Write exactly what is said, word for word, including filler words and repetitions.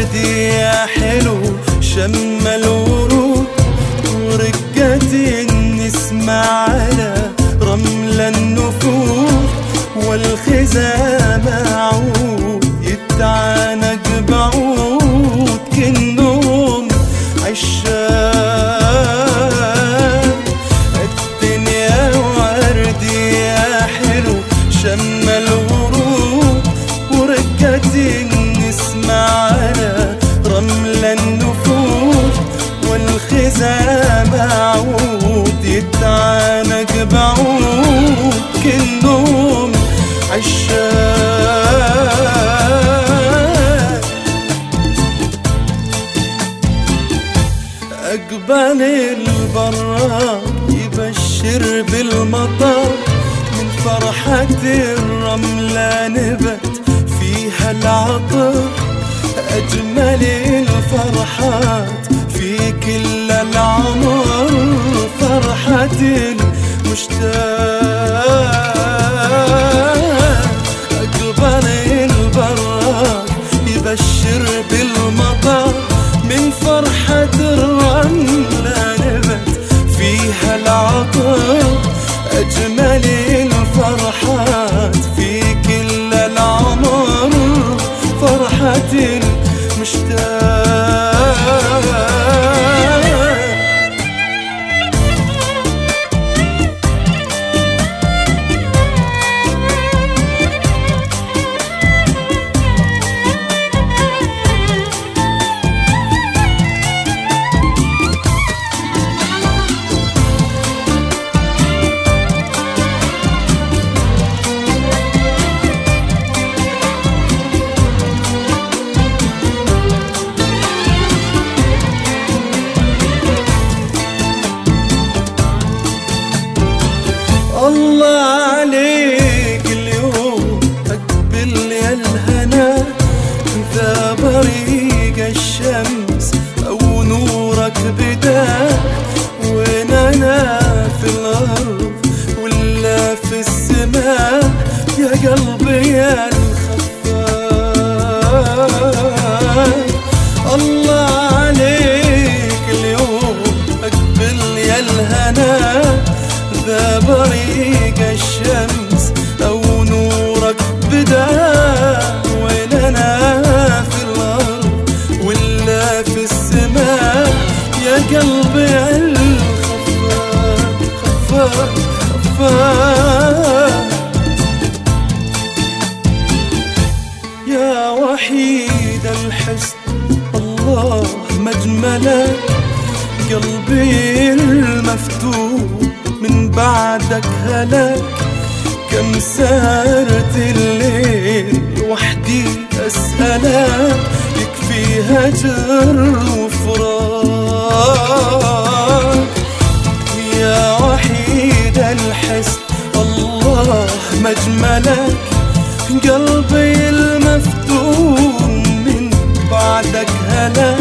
وردي يا حلو شم الورود ورقة النسمة على رمل النفوس والخزام عود يتعانق بعود كنهم عشاق. الدنيا وردي يا حلو شم الورود ورقة النسمة على رمل النفوس والخزام عود يتعانق بعود كنهم عشاق. أقبل البراق يبشر بالمطر من فرحة الرملة نبت فيها العطر. أجمل الفرحات في كل العمر فرحة المشتاق. أقبل البراق يبشر بالمطر من فرحة الرملة نبت فيها العطر. أجمل الفرحات في كل العمر فرحة المشتاق. الله عليك اليوم أقبل يا الهنا ذا بريق الشمس أو نورك بدا. وين أنا في الأرض ولا في السماء يا قلبي يا الخفاف. الله عليك اليوم أقبل يا الهنا ذا بريق الشمس أو نورك بدا. وين أنا في الأرض ولا في السماء يا قلبي الخفاف خفاف خفاف. يا وحيد الحسن الله مجملك قلبي المفتوح من بعدك هلاك. كم سهرت الليل وحدي أسألك يكفي هجر وفراق. يا وحيد الحسن الله مجملك قلبي المفتون من بعدك هلاك.